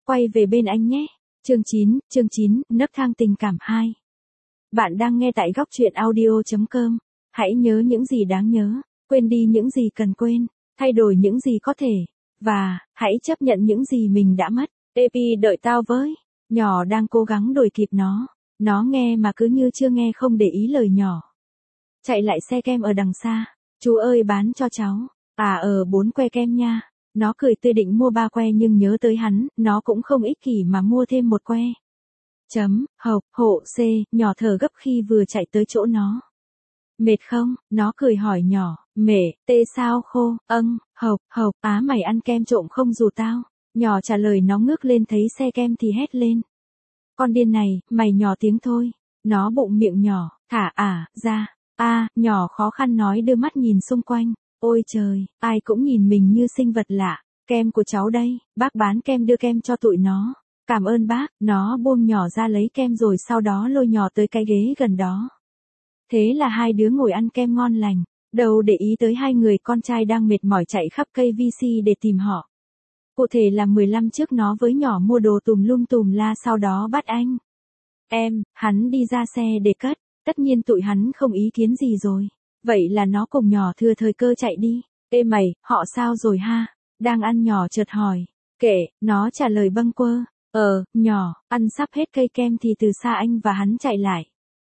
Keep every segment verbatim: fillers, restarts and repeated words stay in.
quay về bên anh nhé. Chương chín, chương chín, nấc thang tình cảm hai. Bạn đang nghe tại góc truyện audio chấm com. Hãy nhớ những gì đáng nhớ, quên đi những gì cần quên, thay đổi những gì có thể, và hãy chấp nhận những gì mình đã mất. ê pê đợi tao với. Nhỏ đang cố gắng đuổi kịp nó. Nó nghe mà cứ như chưa nghe, không để ý lời nhỏ. Chạy lại xe kem ở đằng xa. Chú ơi bán cho cháu. À ờ bốn que kem nha. Nó cười tươi định mua ba que nhưng nhớ tới hắn, nó cũng không ích kỷ mà mua thêm một que. Chấm, hộc, hộ C, nhỏ thở gấp khi vừa chạy tới chỗ nó. Mệt không? Nó cười hỏi nhỏ, mệt, tê sao khô, âng, hộc, hộc, á mày ăn kem trộm không dù tao. Nhỏ trả lời. Nó ngước lên thấy xe kem thì hét lên. Con điên này, mày nhỏ tiếng thôi. Nó bụng miệng nhỏ, thả à, ra, a nhỏ khó khăn nói đưa mắt nhìn xung quanh. Ôi trời, ai cũng nhìn mình như sinh vật lạ. Kem của cháu đây, bác bán kem đưa kem cho tụi nó. Cảm ơn bác. Nó buông nhỏ ra lấy kem rồi sau đó lôi nhỏ tới cái ghế gần đó. Thế là hai đứa ngồi ăn kem ngon lành, đâu để ý tới hai người con trai đang mệt mỏi chạy khắp cây vi si để tìm họ. Cụ thể là mười lăm trước nó với nhỏ mua đồ tùm lum tùm la sau đó bắt anh. Em, hắn đi ra xe để cất, tất nhiên tụi hắn không ý kiến gì rồi. Vậy là nó cùng nhỏ thừa thời cơ chạy đi. Ê mày, họ sao rồi ha? Đang ăn nhỏ chợt hỏi. Kệ, nó trả lời bâng quơ. Ờ, nhỏ, ăn sắp hết cây kem thì từ xa anh và hắn chạy lại.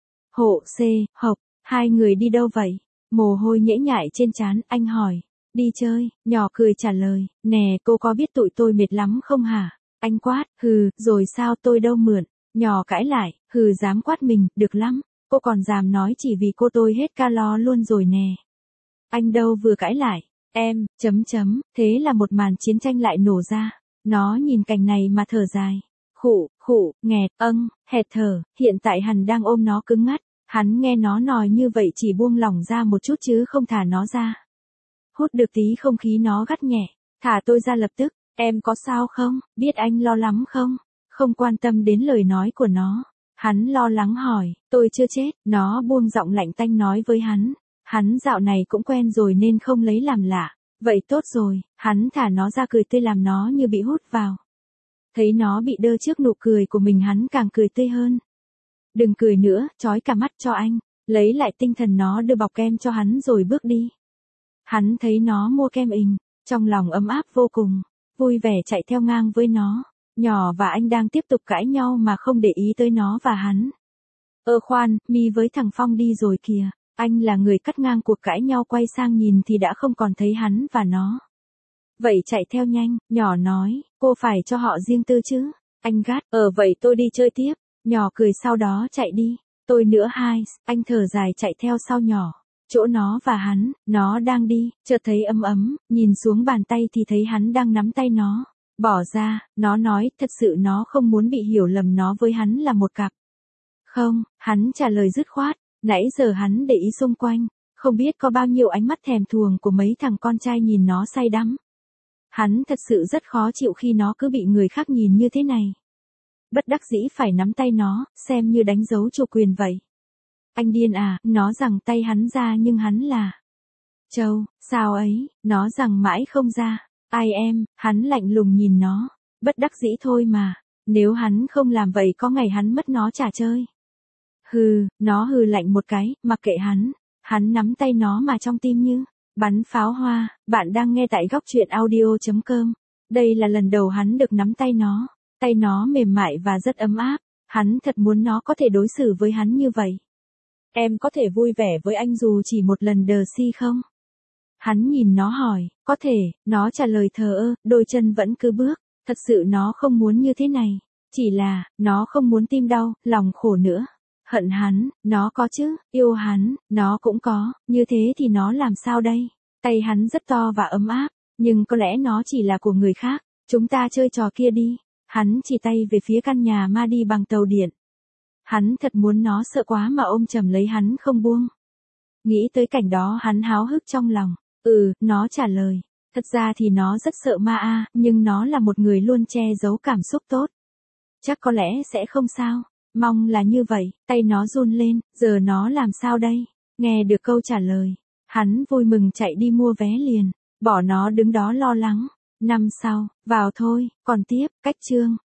Hộ C, hộc, hai người đi đâu vậy? Mồ hôi nhễ nhại trên trán, anh hỏi. Đi chơi, nhỏ cười trả lời. Nè, cô có biết tụi tôi mệt lắm không hả? Anh quát, hừ, rồi sao tôi đâu mượn. Nhỏ cãi lại, hừ dám quát mình, được lắm. Cô còn dám nói chỉ vì cô tôi hết calo luôn rồi nè. Anh đâu vừa cãi lại. Em, chấm chấm, thế là một màn chiến tranh lại nổ ra. Nó nhìn cảnh này mà thở dài. Khụ, khụ, nghẹt, âng, hẹt thở, hiện tại hắn đang ôm nó cứng ngắt. Hắn nghe nó nói như vậy chỉ buông lỏng ra một chút chứ không thả nó ra. Hút được tí không khí nó gắt nhẹ. Thả tôi ra lập tức. Em có sao không? Biết anh lo lắm không? Không quan tâm đến lời nói của nó. Hắn lo lắng hỏi, tôi chưa chết. Nó buông giọng lạnh tanh nói với hắn. Hắn dạo này cũng quen rồi nên không lấy làm lạ. Vậy tốt rồi, hắn thả nó ra cười tươi làm nó như bị hút vào. Thấy nó bị đơ trước nụ cười của mình hắn càng cười tươi hơn. Đừng cười nữa, chói cả mắt cho anh. Lấy lại tinh thần nó đưa bọc kem cho hắn rồi bước đi. Hắn thấy nó mua kem ình, trong lòng ấm áp vô cùng, vui vẻ chạy theo ngang với nó. Nhỏ và anh đang tiếp tục cãi nhau mà không để ý tới nó và hắn. Ơ khoan, mi với thằng Phong đi rồi kìa. Anh là người cắt ngang cuộc cãi nhau quay sang nhìn thì đã không còn thấy hắn và nó. Vậy chạy theo nhanh, nhỏ nói, cô phải cho họ riêng tư chứ. Anh gắt, ờ vậy tôi đi chơi tiếp. Nhỏ cười sau đó chạy đi. Tôi nữa hai, anh thở dài chạy theo sau nhỏ. Chỗ nó và hắn, nó đang đi, chợt thấy ấm ấm, nhìn xuống bàn tay thì thấy hắn đang nắm tay nó. Bỏ ra, nó nói, thật sự nó không muốn bị hiểu lầm nó với hắn là một cặp. Không, hắn trả lời dứt khoát, nãy giờ hắn để ý xung quanh, không biết có bao nhiêu ánh mắt thèm thuồng của mấy thằng con trai nhìn nó say đắm. Hắn thật sự rất khó chịu khi nó cứ bị người khác nhìn như thế này. Bất đắc dĩ phải nắm tay nó, xem như đánh dấu chủ quyền vậy. Anh điên à, nó giằng tay hắn ra nhưng hắn là Châu, sao ấy, nó giằng mãi không ra. Ai em, hắn lạnh lùng nhìn nó, bất đắc dĩ thôi mà, nếu hắn không làm vậy có ngày hắn mất nó chả chơi. Hừ, nó hừ lạnh một cái, mặc kệ hắn, hắn nắm tay nó mà trong tim như bắn pháo hoa. Bạn đang nghe tại góc truyện audio chấm com. Đây là lần đầu hắn được nắm tay nó, tay nó mềm mại và rất ấm áp, hắn thật muốn nó có thể đối xử với hắn như vậy. Em có thể vui vẻ với anh dù chỉ một lần đờ si không? Hắn nhìn nó hỏi, có thể, nó trả lời thờ ơ, đôi chân vẫn cứ bước, thật sự nó không muốn như thế này, chỉ là, nó không muốn tim đau, lòng khổ nữa. Hận hắn, nó có chứ, yêu hắn, nó cũng có, như thế thì nó làm sao đây? Tay hắn rất to và ấm áp, nhưng có lẽ nó chỉ là của người khác, chúng ta chơi trò kia đi. Hắn chỉ tay về phía căn nhà ma đi bằng tàu điện. Hắn thật muốn nó sợ quá mà ôm chầm lấy hắn không buông. Nghĩ tới cảnh đó hắn háo hức trong lòng. Ừ, nó trả lời. Thật ra thì nó rất sợ ma a, nhưng nó là một người luôn che giấu cảm xúc tốt. Chắc có lẽ sẽ không sao. Mong là như vậy. Tay nó run lên, giờ nó làm sao đây? Nghe được câu trả lời, hắn vui mừng chạy đi mua vé liền, bỏ nó đứng đó lo lắng. Năm sau, vào thôi, còn tiếp, cách chương.